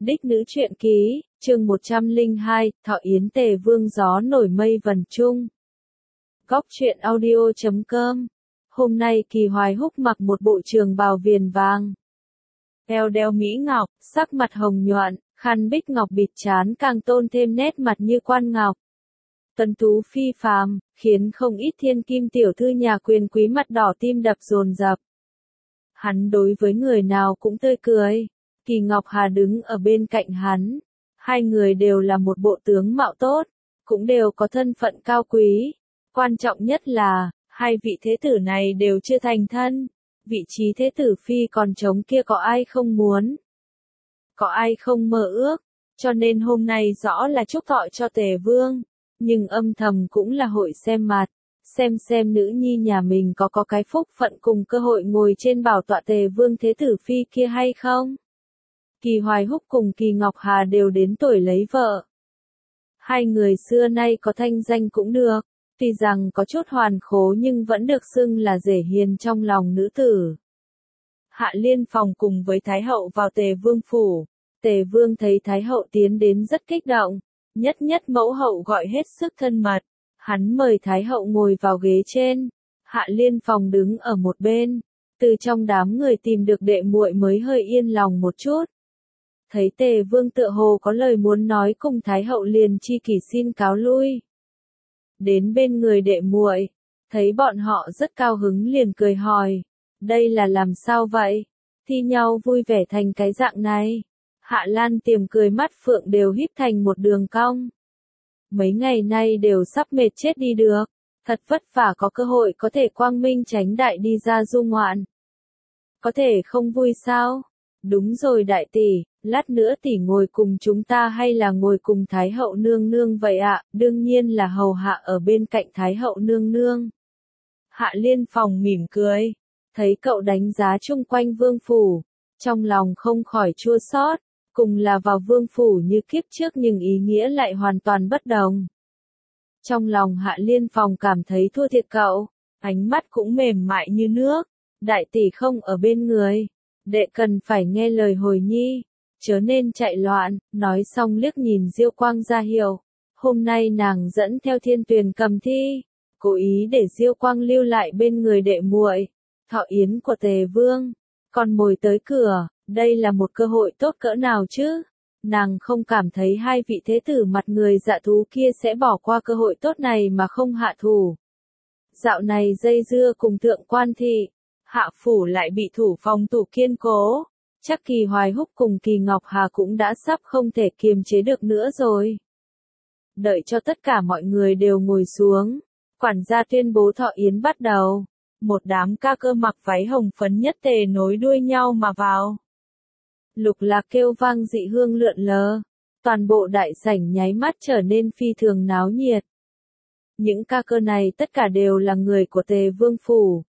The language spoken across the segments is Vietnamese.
Đích nữ truyện ký, chương 102, Thọ Yến Tề Vương gió nổi mây vần chung. Góc truyện audio.com. Hôm nay Kỳ Hoài Húc mặc một bộ trường bào viền vàng. Eo đeo mỹ ngọc, sắc mặt hồng nhuận, khăn bích ngọc bịt trán càng tôn thêm nét mặt như quan ngọc. Tuấn tú phi phàm, khiến không ít thiên kim tiểu thư nhà quyền quý mặt đỏ tim đập dồn dập. Hắn đối với người nào cũng tươi cười. Kỳ Ngọc Hà đứng ở bên cạnh hắn. Hai người đều là một bộ tướng mạo tốt, cũng đều có thân phận cao quý. Quan trọng nhất là, hai vị thế tử này đều chưa thành thân. Vị trí thế tử phi còn trống kia có ai không muốn? Có ai không mơ ước? Cho nên hôm nay rõ là chúc thọ cho Tề Vương. Nhưng âm thầm cũng là hội xem mặt. Xem nữ nhi nhà mình có cái phúc phận cùng cơ hội ngồi trên bảo tọa Tề Vương thế tử phi kia hay không? Kỳ Hoài Húc cùng Kỳ Ngọc Hà đều đến tuổi lấy vợ. Hai người xưa nay có thanh danh cũng được, tuy rằng có chút hoàn khố nhưng vẫn được xưng là rể hiền trong lòng nữ tử. Hạ Liên Phòng cùng với Thái Hậu vào Tề Vương phủ. Tề Vương thấy Thái Hậu tiến đến rất kích động, nhất mẫu hậu gọi hết sức thân mật. Hắn mời Thái Hậu ngồi vào ghế trên. Hạ Liên Phòng đứng ở một bên. Từ trong đám người tìm được đệ muội mới hơi yên lòng một chút. Thấy Tề Vương tựa hồ có lời muốn nói cùng Thái Hậu liền chi kỷ xin cáo lui. Đến bên người đệ muội, thấy bọn họ rất cao hứng liền cười hỏi, đây là làm sao vậy? Thi nhau vui vẻ thành cái dạng này. Hạ Lan Tiềm cười mắt phượng đều híp thành một đường cong. Mấy ngày nay đều sắp mệt chết đi được, thật vất vả có cơ hội có thể quang minh chánh đại đi ra du ngoạn. Có thể không vui sao? Đúng rồi đại tỷ, lát nữa tỷ ngồi cùng chúng ta hay là ngồi cùng Thái Hậu nương nương vậy ạ? Đương nhiên là hầu hạ ở bên cạnh Thái Hậu nương nương. Hạ Liên Phòng mỉm cười, thấy cậu đánh giá chung quanh vương phủ, trong lòng không khỏi chua xót, cùng là vào vương phủ như kiếp trước nhưng ý nghĩa lại hoàn toàn bất đồng. Trong lòng Hạ Liên Phòng cảm thấy thua thiệt cậu, ánh mắt cũng mềm mại như nước, đại tỷ không ở bên người. Đệ cần phải nghe lời hồi nhi, chớ nên chạy loạn, nói xong liếc nhìn Diêu Quang ra hiệu. Hôm nay nàng dẫn theo Thiên Tuyền Cầm thi, cố ý để Diêu Quang lưu lại bên người đệ muội. Thọ yến của Tề Vương, còn mồi tới cửa, đây là một cơ hội tốt cỡ nào chứ? Nàng không cảm thấy hai vị thế tử mặt người dạ thú kia sẽ bỏ qua cơ hội tốt này mà không hạ thủ. Dạo này dây dưa cùng Thượng Quan thị. Hạ phủ lại bị thủ phòng thủ kiên cố, chắc Kỳ Hoài Húc cùng Kỳ Ngọc Hà cũng đã sắp không thể kiềm chế được nữa rồi. Đợi cho tất cả mọi người đều ngồi xuống, quản gia tuyên bố thọ yến bắt đầu. Một đám ca cơ mặc váy hồng phấn nhất tề nối đuôi nhau mà vào. Lục lạc kêu vang dị hương lượn lờ, toàn bộ đại sảnh nháy mắt trở nên phi thường náo nhiệt. Những ca cơ này tất cả đều là người của Tề Vương phủ.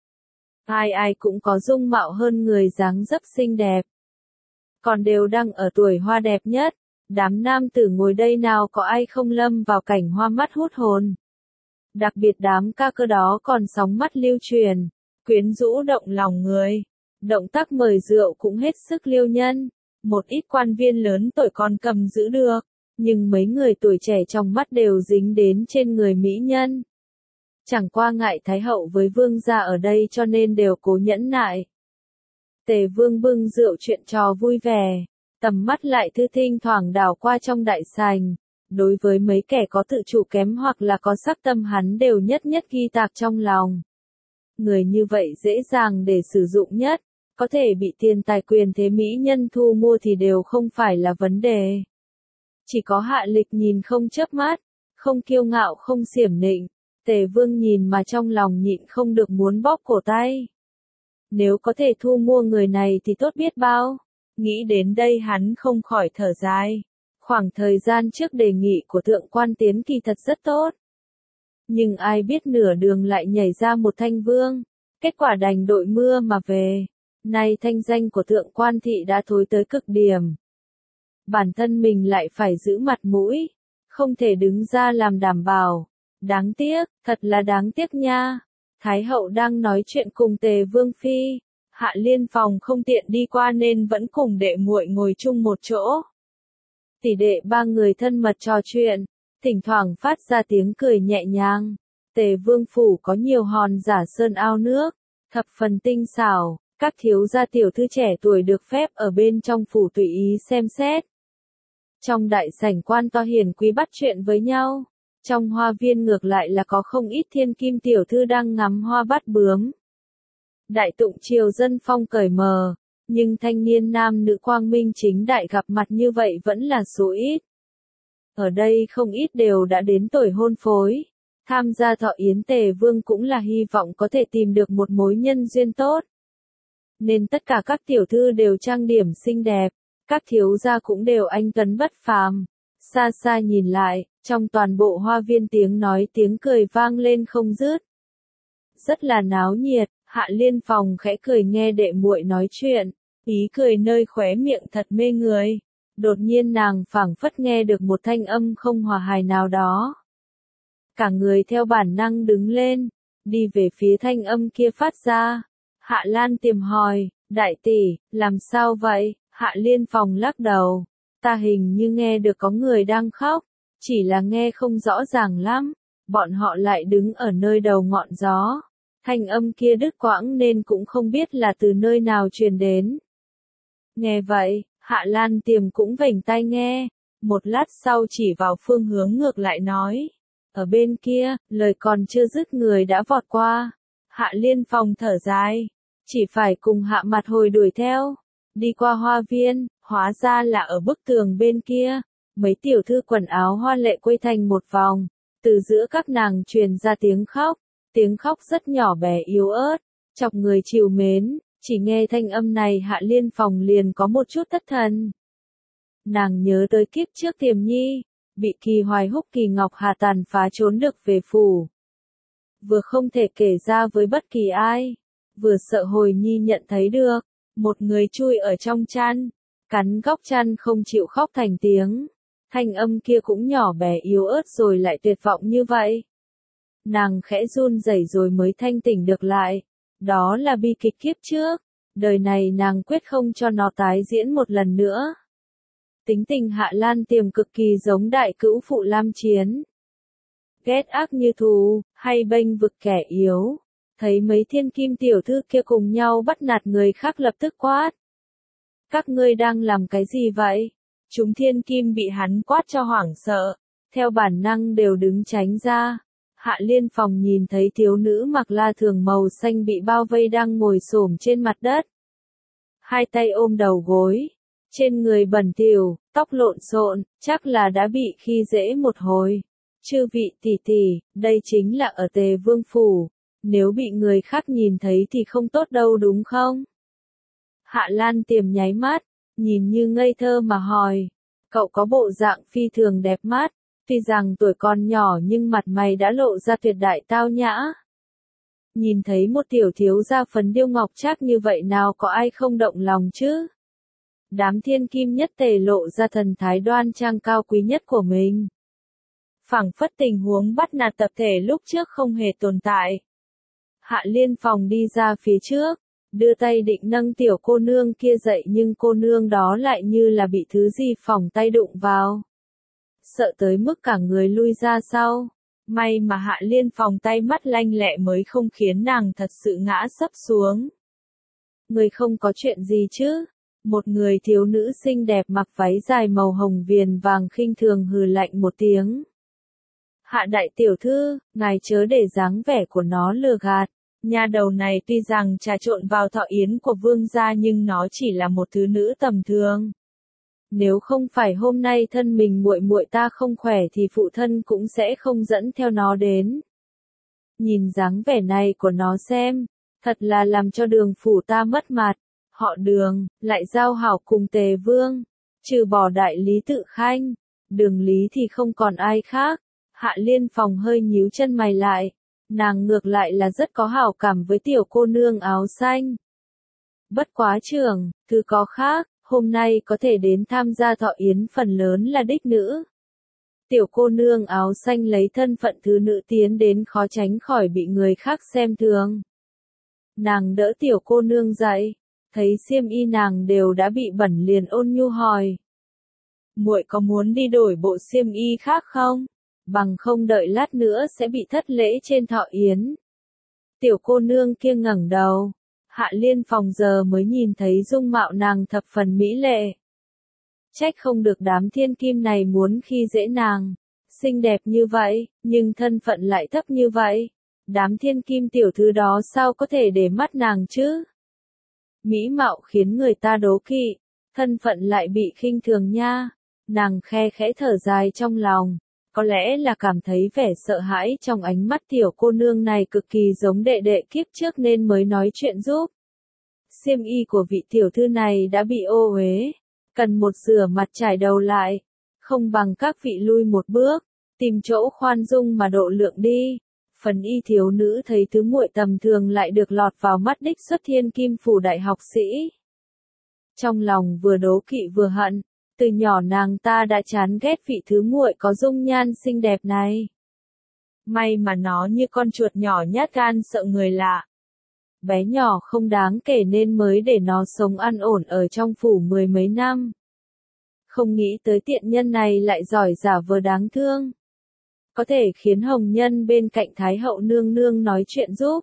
Ai cũng có dung mạo hơn người dáng dấp xinh đẹp. Còn đều đang ở tuổi hoa đẹp nhất. Đám nam tử ngồi đây nào có ai không lâm vào cảnh hoa mắt hút hồn. Đặc biệt đám ca cơ đó còn sóng mắt lưu truyền, quyến rũ động lòng người. Động tác mời rượu cũng hết sức liêu nhân. Một ít quan viên lớn tuổi còn cầm giữ được, nhưng mấy người tuổi trẻ trong mắt đều dính đến trên người mỹ nhân. Chẳng qua ngại Thái Hậu với Vương gia ở đây cho nên đều cố nhẫn nại. Tề Vương bưng rượu chuyện trò vui vẻ, tầm mắt lại thư thinh thoảng đảo qua trong đại sảnh. Đối với mấy kẻ có tự chủ kém hoặc là có sắc tâm hắn đều nhất ghi tạc trong lòng. Người như vậy dễ dàng để sử dụng nhất, có thể bị tiền tài quyền thế mỹ nhân thu mua thì đều không phải là vấn đề. Chỉ có Hạ Lịch nhìn không chớp mắt, không kiêu ngạo không xiểm nịnh. Tề Vương nhìn mà trong lòng nhịn không được muốn bóp cổ tay. Nếu có thể thu mua người này thì tốt biết bao. Nghĩ đến đây hắn không khỏi thở dài. Khoảng thời gian trước đề nghị của Thượng Quan Tiến kỳ thật rất tốt. Nhưng ai biết nửa đường lại nhảy ra một Thanh Vương. Kết quả đành đội mưa mà về. Nay thanh danh của Thượng Quan thị đã thối tới cực điểm. Bản thân mình lại phải giữ mặt mũi. Không thể đứng ra làm đảm bảo. Đáng tiếc, thật là đáng tiếc nha. Thái Hậu đang nói chuyện cùng Tề Vương phi. Hạ Liên Phòng không tiện đi qua nên vẫn cùng đệ muội ngồi chung một chỗ. Tỷ đệ ba người thân mật trò chuyện, thỉnh thoảng phát ra tiếng cười nhẹ nhàng. Tề Vương phủ có nhiều hòn giả sơn ao nước, thập phần tinh xảo, các thiếu gia tiểu thư trẻ tuổi được phép ở bên trong phủ tùy ý xem xét. Trong đại sảnh quan to hiển quý bắt chuyện với nhau, trong hoa viên ngược lại là có không ít thiên kim tiểu thư đang ngắm hoa bắt bướm. Đại tụng triều dân phong cởi mờ, nhưng thanh niên nam nữ quang minh chính đại gặp mặt như vậy vẫn là số ít. Ở đây không ít đều đã đến tuổi hôn phối. Tham gia thọ yến Tề Vương cũng là hy vọng có thể tìm được một mối nhân duyên tốt. Nên tất cả các tiểu thư đều trang điểm xinh đẹp, các thiếu gia cũng đều anh tuấn bất phàm. Xa xa nhìn lại, trong toàn bộ hoa viên tiếng nói tiếng cười vang lên không dứt. Rất là náo nhiệt, Hạ Liên Phòng khẽ cười nghe đệ muội nói chuyện, ý cười nơi khóe miệng thật mê người. Đột nhiên nàng phảng phất nghe được một thanh âm không hòa hài nào đó. Cả người theo bản năng đứng lên, đi về phía thanh âm kia phát ra. Hạ Lan Tiềm hỏi, đại tỷ, làm sao vậy? Hạ Liên Phòng lắc đầu, ta hình như nghe được có người đang khóc, chỉ là nghe không rõ ràng lắm, bọn họ lại đứng ở nơi đầu ngọn gió. Thanh âm kia đứt quãng nên cũng không biết là từ nơi nào truyền đến. Nghe vậy, Hạ Lan Tiềm cũng vểnh tai nghe, một lát sau chỉ vào phương hướng ngược lại nói. Ở bên kia, lời còn chưa dứt người đã vọt qua. Hạ Liên Phòng thở dài, chỉ phải cùng hạ mặt hồi đuổi theo. Đi qua hoa viên, hóa ra là ở bức tường bên kia. Mấy tiểu thư quần áo hoa lệ quây thành một vòng. Từ giữa các nàng truyền ra tiếng khóc rất nhỏ bé yếu ớt, chọc người trìu mến. Chỉ nghe thanh âm này Hạ Liên Phòng liền có một chút thất thần. Nàng nhớ tới kiếp trước Tiềm Nhi, bị Kỳ Hoài Húc Kỳ Ngọc Hà tàn phá trốn được về phủ. Vừa không thể kể ra với bất kỳ ai, vừa sợ Hồi Nhi nhận thấy được, một người chui ở trong chăn, cắn góc chăn không chịu khóc thành tiếng. Thanh âm kia cũng nhỏ bé yếu ớt rồi lại tuyệt vọng như vậy. Nàng khẽ run rẩy rồi mới thanh tỉnh được lại. Đó là bi kịch kiếp trước, đời này nàng quyết không cho nó tái diễn một lần nữa. Tính tình Hạ Lan Tiềm cực kỳ giống đại cữu phụ Lam Chiến. Ghét ác như thù, hay bênh vực kẻ yếu. Thấy mấy thiên kim tiểu thư kia cùng nhau bắt nạt người khác lập tức quát. Các ngươi đang làm cái gì vậy? Chúng thiên kim bị hắn quát cho hoảng sợ, theo bản năng đều đứng tránh ra. Hạ Liên Phòng nhìn thấy thiếu nữ mặc la thường màu xanh bị bao vây đang ngồi xổm trên mặt đất. Hai tay ôm đầu gối, trên người bẩn thỉu, tóc lộn xộn, chắc là đã bị khi dễ một hồi. Chư vị tỷ tỷ, đây chính là ở Tề Vương phủ, nếu bị người khác nhìn thấy thì không tốt đâu đúng không? Hạ Lan Tiềm nháy mắt, nhìn như ngây thơ mà hỏi, cậu có bộ dạng phi thường đẹp mắt. Tuy rằng tuổi còn nhỏ nhưng mặt mày đã lộ ra tuyệt đại tao nhã. Nhìn thấy một tiểu thiếu gia phấn điêu ngọc trác như vậy nào có ai không động lòng chứ? Đám thiên kim nhất tề lộ ra thần thái đoan trang cao quý nhất của mình. Phảng phất tình huống bắt nạt tập thể lúc trước không hề tồn tại. Hạ Liên Phòng đi ra phía trước, đưa tay định nâng tiểu cô nương kia dậy nhưng cô nương đó lại như là bị thứ gì phỏng tay đụng vào. Sợ tới mức cả người lui ra sau. May mà Hạ Liên Phòng tay mắt lanh lẹ mới không khiến nàng thật sự ngã sấp xuống. Người không có chuyện gì chứ? Một người thiếu nữ xinh đẹp mặc váy dài màu hồng viền vàng khinh thường hừ lạnh một tiếng. Hạ đại tiểu thư, ngài chớ để dáng vẻ của nó lừa gạt. Nha đầu này tuy rằng trà trộn vào thọ yến của vương gia nhưng nó chỉ là một thứ nữ tầm thường. Nếu không phải hôm nay thân mình muội muội ta không khỏe thì phụ thân cũng sẽ không dẫn theo nó đến. Nhìn dáng vẻ này của nó xem, thật là làm cho Đường phủ ta mất mặt. Họ Đường, lại giao hảo cùng Tề Vương, trừ bỏ đại lý Tự Khanh, Đường lý thì không còn ai khác. Hạ Liên Phòng hơi nhíu chân mày lại, nàng ngược lại là rất có hảo cảm với tiểu cô nương áo xanh. Bất quá trưởng, thứ có khác. Hôm nay có thể đến tham gia thọ yến phần lớn là đích nữ. Tiểu cô nương áo xanh lấy thân phận thứ nữ tiến đến khó tránh khỏi bị người khác xem thường. Nàng đỡ tiểu cô nương dậy, thấy xiêm y nàng đều đã bị bẩn liền ôn nhu hỏi. muội có muốn đi đổi bộ xiêm y khác không? Bằng không đợi lát nữa sẽ bị thất lễ trên thọ yến. Tiểu cô nương kia ngẩng đầu. Hạ Liên Phòng giờ mới nhìn thấy dung mạo nàng thập phần mỹ lệ. Trách không được đám thiên kim này muốn khi dễ nàng. Xinh đẹp như vậy, nhưng thân phận lại thấp như vậy. Đám thiên kim tiểu thư đó sao có thể để mắt nàng chứ? Mỹ mạo khiến người ta đố kỵ, thân phận lại bị khinh thường nha. Nàng khe khẽ thở dài trong lòng. Có lẽ là cảm thấy vẻ sợ hãi trong ánh mắt tiểu cô nương này cực kỳ giống đệ đệ kiếp trước nên mới nói chuyện giúp. Xiêm y của vị tiểu thư này đã bị ô uế, cần một rửa mặt trải đầu lại. Không bằng các vị lui một bước, tìm chỗ khoan dung mà độ lượng đi. Phần y thiếu nữ thấy thứ muội tầm thường lại được lọt vào mắt đích xuất thiên kim phủ đại học sĩ. Trong lòng vừa đố kỵ vừa hận, từ nhỏ nàng ta đã chán ghét vị thứ muội có dung nhan xinh đẹp này. May mà nó như con chuột nhỏ nhát gan sợ người lạ. Bé nhỏ không đáng kể nên mới để nó sống an ổn ở trong phủ mười mấy năm. Không nghĩ tới tiện nhân này lại giỏi giả vờ đáng thương. Có thể khiến hồng nhân bên cạnh Thái hậu nương nương nói chuyện giúp.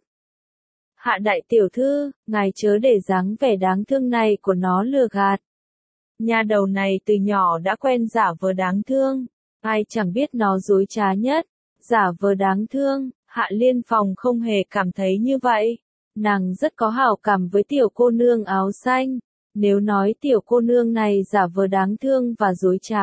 Hạ đại tiểu thư, ngài chớ để dáng vẻ đáng thương này của nó lừa gạt. Nhà đầu này từ nhỏ đã quen giả vờ đáng thương. Ai chẳng biết nó dối trá nhất. Giả vờ đáng thương, Hạ Liên Phòng không hề cảm thấy như vậy. Nàng rất có hảo cảm với tiểu cô nương áo xanh. Nếu nói tiểu cô nương này giả vờ đáng thương và dối trá,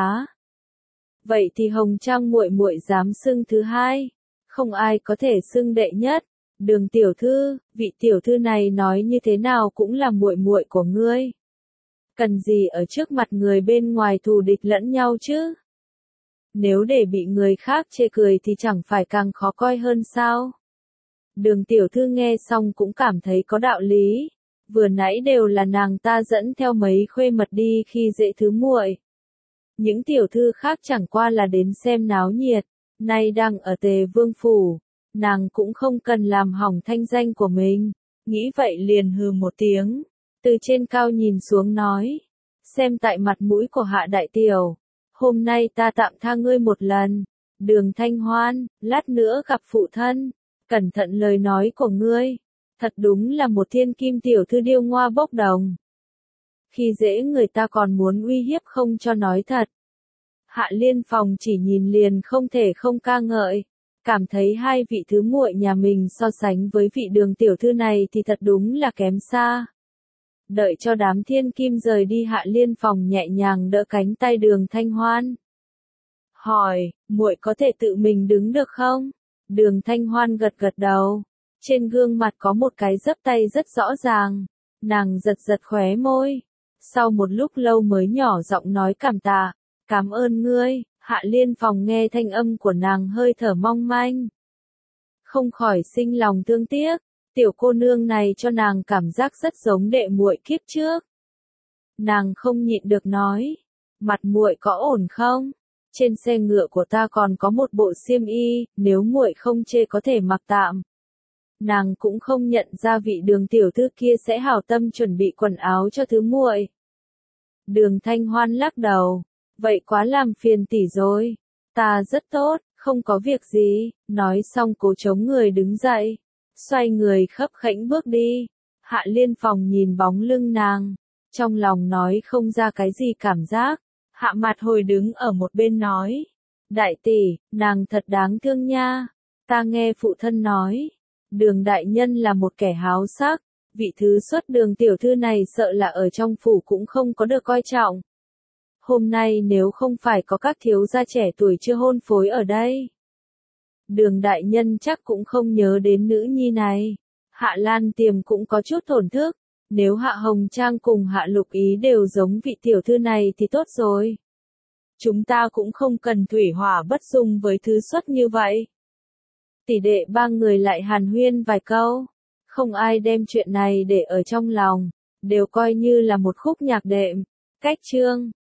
vậy thì Hồng Trang muội muội dám xưng thứ hai, không ai có thể xưng đệ nhất. Đường tiểu thư, vị tiểu thư này nói như thế nào cũng là muội muội của ngươi. Cần gì ở trước mặt người bên ngoài thù địch lẫn nhau chứ? Nếu để bị người khác chê cười thì chẳng phải càng khó coi hơn sao? Đường tiểu thư nghe xong cũng cảm thấy có đạo lý. Vừa nãy đều là nàng ta dẫn theo mấy khuê mật đi khi dễ thứ muội. Những tiểu thư khác chẳng qua là đến xem náo nhiệt, nay đang ở Tề Vương phủ, nàng cũng không cần làm hỏng thanh danh của mình. Nghĩ vậy liền hừ một tiếng, từ trên cao nhìn xuống nói, xem tại mặt mũi của Hạ đại tiểu, hôm nay ta tạm tha ngươi một lần. Đường Thanh Hoan, lát nữa gặp phụ thân, cẩn thận lời nói của ngươi. Thật đúng là một thiên kim tiểu thư điêu ngoa bốc đồng. Khi dễ người ta còn muốn uy hiếp không cho nói thật. Hạ Liên Phòng chỉ nhìn liền không thể không ca ngợi. Cảm thấy hai vị thứ muội nhà mình so sánh với vị đường tiểu thư này thì thật đúng là kém xa. Đợi cho đám thiên kim rời đi, Hạ Liên Phòng nhẹ nhàng đỡ cánh tay Đường Thanh Hoan. Hỏi, muội có thể tự mình đứng được không? Đường Thanh Hoan gật gật đầu. Trên gương mặt có một cái dấp tay rất rõ ràng. Nàng giật giật khóe môi. Sau một lúc lâu mới nhỏ giọng nói cảm tạ. Cảm ơn ngươi. Hạ Liên Phòng nghe thanh âm của nàng hơi thở mong manh. Không khỏi sinh lòng thương tiếc. Tiểu cô nương này cho nàng cảm giác rất giống đệ muội kiếp trước. Nàng không nhịn được nói. Mặt muội có ổn không? Trên xe ngựa của ta còn có một bộ xiêm y, nếu muội không chê có thể mặc tạm. Nàng cũng không nhận ra vị đường tiểu thư kia sẽ hảo tâm chuẩn bị quần áo cho thứ muội. Đường Thanh Hoan lắc đầu. Vậy quá làm phiền tỷ rồi. Ta rất tốt, không có việc gì. Nói xong cố chống người đứng dậy. Xoay người khấp khẽnh bước đi. Hạ Liên Phòng nhìn bóng lưng nàng. Trong lòng nói không ra cái gì cảm giác. Hạ Mặt Hồi đứng ở một bên nói. Đại tỷ, nàng thật đáng thương nha. Ta nghe phụ thân nói. Đường đại nhân là một kẻ háo sắc. Vị thứ xuất đường tiểu thư này sợ là ở trong phủ cũng không có được coi trọng. Hôm nay nếu không phải có các thiếu gia trẻ tuổi chưa hôn phối ở đây, Đường đại nhân chắc cũng không nhớ đến nữ nhi này. Hạ Lan Tiềm cũng có chút thổn thức. Nếu Hạ Hồng Trang cùng Hạ Lục Ý đều giống vị tiểu thư này thì tốt rồi. Chúng ta cũng không cần thủy hỏa bất dung với thứ xuất như vậy. Tỷ đệ ba người lại hàn huyên vài câu. Không ai đem chuyện này để ở trong lòng. Đều coi như là một khúc nhạc đệm. Cách chương